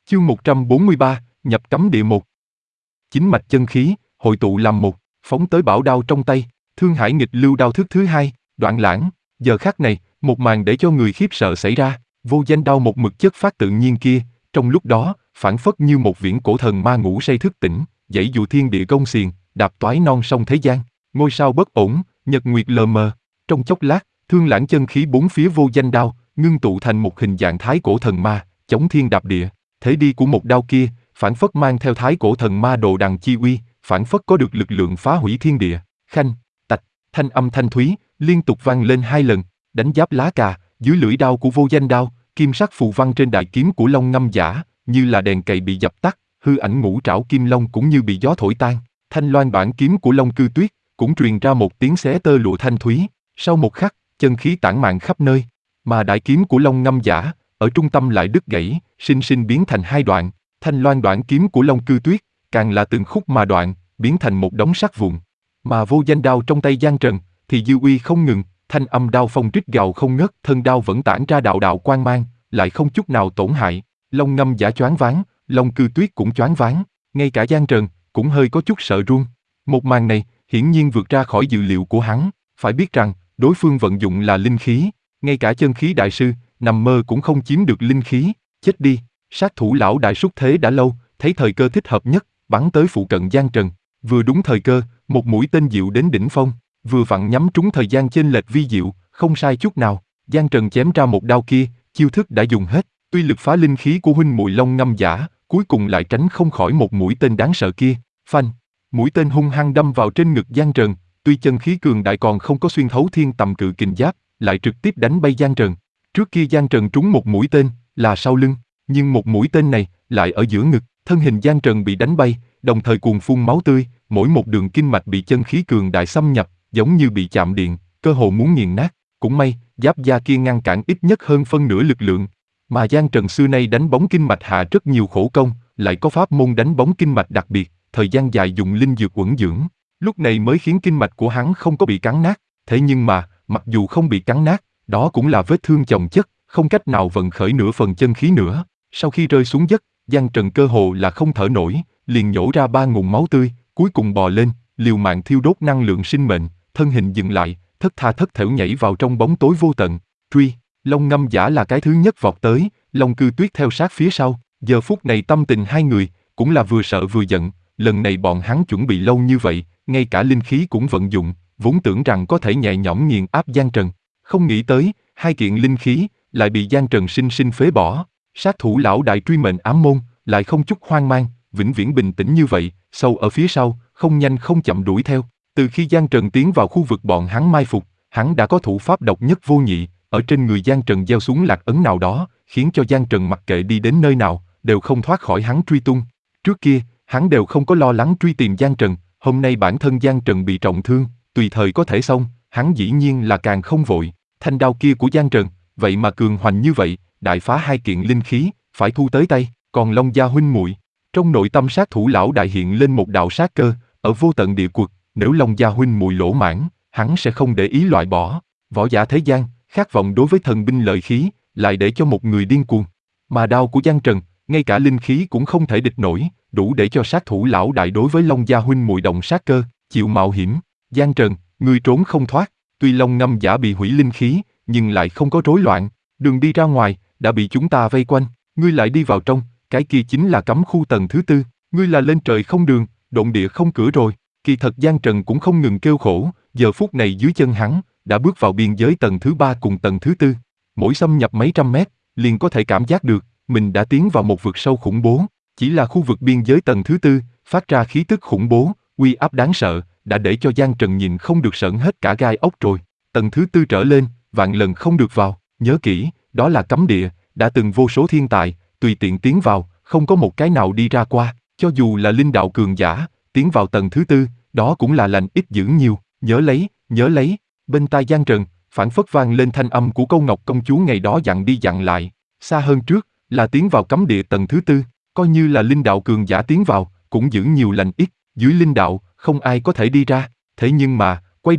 Chương 143, nhập cấm địa 1. Chính mạch chân khí, hội tụ làm một, phóng tới bảo đao trong tay, Thương Hải nghịch lưu đao thức thứ hai, đoạn lãng. Giờ khắc này, một màn để cho người khiếp sợ xảy ra, vô danh đao một mực chất phát tự nhiên kia, trong lúc đó, phảng phất như một viễn cổ thần ma ngủ say thức tỉnh, dãy dụ thiên địa gông xiềng, đạp toái non sông thế gian, ngôi sao bất ổn, nhật nguyệt lờ mờ. Trong chốc lát, thương lãng chân khí bốn phía vô danh đao, ngưng tụ thành một hình dạng thái cổ thần ma, chống thiên đạp địa. Thế đi của một đao kia, phảng phất mang theo thái cổ thần ma đồ đằng chi uy, phảng phất có được lực lượng phá hủy thiên địa. Khanh, tạch, thanh âm thanh thúy, liên tục vang lên 2 lần, đánh giáp lá cà, dưới lưỡi đao của vô danh đao, kim sắc phù văn trên đại kiếm của Long Ngâm Giả, như là đèn cầy bị dập tắt, hư ảnh ngũ trảo kim long cũng như bị gió thổi tan. Thanh loan bản kiếm của Long Cư Tuyết, cũng truyền ra một tiếng xé tơ lụa thanh thúy. Sau một khắc, chân khí tản mạn khắp nơi, mà đại kiếm của Long Ngâm Giả, ở trung tâm lại đứt gãy, sinh sinh biến thành 2 đoạn. Thanh loan đoạn kiếm của Long Cư Tuyết, càng là từng khúc mà đoạn, biến thành một đống sắt vụn. Mà vô danh đao trong tay Giang Trần, thì dư uy không ngừng, thanh âm đao phong rít gào không ngớt, thân đao vẫn tản ra đạo đạo quang mang, lại không chút nào tổn hại. Long Ngâm Giả choáng váng, Long Cư Tuyết cũng choáng váng, ngay cả Giang Trần cũng hơi có chút sợ run. Một màn này, hiển nhiên vượt ra khỏi dự liệu của hắn, phải biết rằng, đối phương vận dụng là linh khí, ngay cả chân khí đại sư, nằm mơ cũng không chiếm được linh khí. Chết đi, sát thủ lão đại xúc thế đã lâu, thấy thời cơ thích hợp nhất, bắn tới phụ cận Giang Trần. Vừa đúng thời cơ, một mũi tên diệu đến đỉnh phong, vừa vặn nhắm trúng thời gian chênh lệch vi diệu, không sai chút nào. Giang Trần chém ra một đao kia, chiêu thức đã dùng hết, tuy lực phá linh khí của huynh muội Long Ngâm Giả, cuối cùng lại tránh không khỏi một mũi tên đáng sợ kia. Phanh, mũi tên hung hăng đâm vào trên ngực Giang Trần, tuy chân khí cường đại còn không có xuyên thấu thiên tầm cự kình giáp, lại trực tiếp đánh bay Giang Trần. Trước kia Giang Trần trúng một mũi tên, là sau lưng, nhưng một mũi tên này, lại ở giữa ngực, thân hình Giang Trần bị đánh bay, đồng thời cuồn phun máu tươi, mỗi một đường kinh mạch bị chân khí cường đại xâm nhập, giống như bị chạm điện, cơ hồ muốn nghiền nát. Cũng may, giáp da kia ngăn cản ít nhất hơn phân nửa lực lượng. Mà Giang Trần xưa nay đánh bóng kinh mạch hạ rất nhiều khổ công, lại có pháp môn đánh bóng kinh mạch đặc biệt, thời gian dài dùng linh dược uẩn dưỡng, lúc này mới khiến kinh mạch của hắn không có bị cắn nát. Thế nhưng mà, mặc dù không bị cắn nát, đó cũng là vết thương chồng chất, không cách nào vận khởi nửa phần chân khí nữa. Sau khi rơi xuống đất, Giang Trần cơ hồ là không thở nổi, liền nhổ ra 3 ngụm máu tươi, cuối cùng bò lên, liều mạng thiêu đốt năng lượng sinh mệnh, thân hình dừng lại, thất tha thất thểu nhảy vào trong bóng tối vô tận. Truy, Long Ngâm Giả là cái thứ nhất vọt tới, Long Cư Tuyết theo sát phía sau. Giờ phút này tâm tình hai người cũng là vừa sợ vừa giận, lần này bọn hắn chuẩn bị lâu như vậy, ngay cả linh khí cũng vận dụng, vốn tưởng rằng có thể nhẹ nhõm nghiền áp Giang Trần, không nghĩ tới 2 kiện linh khí lại bị Giang Trần sinh sinh phế bỏ. Sát thủ lão đại truy mệnh ám môn lại không chút hoang mang, vĩnh viễn bình tĩnh như vậy, sâu ở phía sau, không nhanh không chậm đuổi theo. Từ khi Giang Trần tiến vào khu vực bọn hắn mai phục, hắn đã có thủ pháp độc nhất vô nhị, ở trên người Giang Trần gieo xuống lạc ấn nào đó, khiến cho Giang Trần mặc kệ đi đến nơi nào, đều không thoát khỏi hắn truy tung. Trước kia, hắn đều không có lo lắng truy tìm Giang Trần, hôm nay bản thân Giang Trần bị trọng thương, tùy thời có thể xong, hắn dĩ nhiên là càng không vội. Thanh đao kia của Giang Trần, vậy mà cường hoành như vậy, đại phá 2 kiện linh khí, phải thu tới tay. Còn Long gia huynh muội, trong nội tâm sát thủ lão đại hiện lên một đạo sát cơ, ở vô tận địa quật, nếu Long gia huynh muội lỗ mãn, hắn sẽ không để ý loại bỏ. Võ giả thế gian, khát vọng đối với thần binh lợi khí, lại để cho một người điên cuồng. Mà đao của Giang Trần, ngay cả linh khí cũng không thể địch nổi, đủ để cho sát thủ lão đại đối với Long gia huynh muội động sát cơ, chịu mạo hiểm. Giang Trần, ngươi trốn không thoát, tuy Long Ngâm Giả bị hủy linh khí, nhưng lại không có rối loạn, đường đi ra ngoài đã bị chúng ta vây quanh, ngươi lại đi vào trong, cái kia chính là cấm khu tầng thứ 4, ngươi là lên trời không đường, độn địa không cửa rồi. Kỳ thật Giang Trần cũng không ngừng kêu khổ, giờ phút này dưới chân hắn đã bước vào biên giới tầng thứ 3 cùng tầng thứ 4, mỗi xâm nhập mấy trăm mét, liền có thể cảm giác được mình đã tiến vào một vực sâu khủng bố. Chỉ là khu vực biên giới tầng thứ 4 phát ra khí tức khủng bố, uy áp đáng sợ, đã để cho Giang Trần nhìn không được sởn hết cả gai ốc rồi. Tầng thứ 4 trở lên, vạn lần không được vào, nhớ kỹ, đó là cấm địa, đã từng vô số thiên tài tùy tiện tiến vào, không có một cái nào đi ra qua. Cho dù là linh đạo cường giả tiến vào tầng thứ 4, đó cũng là lành ít dữ nhiều. Nhớ lấy, nhớ lấy. Bên tai Giang Trần phảng phất vang lên thanh âm của Câu Ngọc công chúa ngày đó dặn đi dặn lại. Xa hơn trước là tiến vào cấm địa tầng thứ 4, coi như là linh đạo cường giả tiến vào, cũng giữ nhiều lành ít. Dưới linh đạo không ai có thể đi ra. Thế nhưng mà quay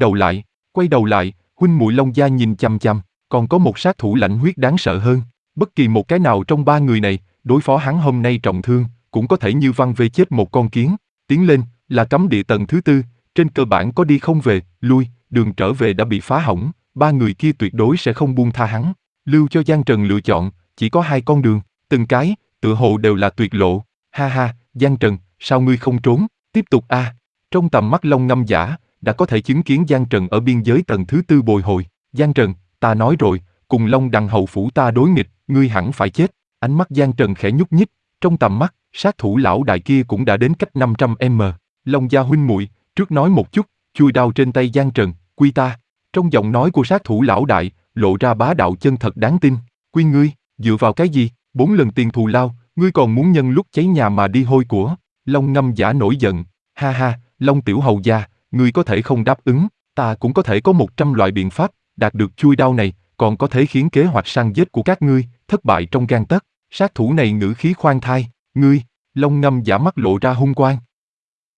đầu lại, huynh muội Long gia nhìn chằm chằm, còn có một sát thủ lãnh huyết đáng sợ hơn. Bất kỳ một cái nào trong 3 người này đối phó hắn hôm nay trọng thương, cũng có thể như văng về chết một con kiến. Tiến lên, là cấm địa tầng thứ tư, trên cơ bản có đi không về, lui, đường trở về đã bị phá hỏng, ba người kia tuyệt đối sẽ không buông tha hắn. Lưu cho Giang Trần lựa chọn, chỉ có hai con đường, từng cái, tựa hồ đều là tuyệt lộ. Ha ha, Giang Trần, sao ngươi không trốn, tiếp tục a. Trong tầm mắt Long Ngâm Giả, đã có thể chứng kiến Giang Trần ở biên giới tầng thứ tư bồi hồi. Giang Trần, ta nói rồi, cùng Long Đằng hầu phủ ta đối nghịch, ngươi hẳn phải chết. Ánh mắt Giang Trần khẽ nhúc nhích, trong tầm mắt, sát thủ lão đại kia cũng đã đến cách 500m. Long gia huynh muội, trước nói một chút, chui đao trên tay Giang Trần, quy ta. Trong giọng nói của sát thủ lão đại, lộ ra bá đạo chân thật đáng tin. Quy ngươi, dựa vào cái gì, 4 lần tiền thù lao, ngươi còn muốn nhân lúc cháy nhà mà đi hôi của. Long Ngâm Giả nổi giận, ha ha, Long tiểu hầu gia, ngươi có thể không đáp ứng, ta cũng có thể có 100 loại biện pháp, đạt được chui đao này, còn có thể khiến kế hoạch săn giết của các ngươi thất bại trong gang tấc. Sát thủ này ngữ khí khoan thai, ngươi. Long Ngâm Giả mắt lộ ra hung quang.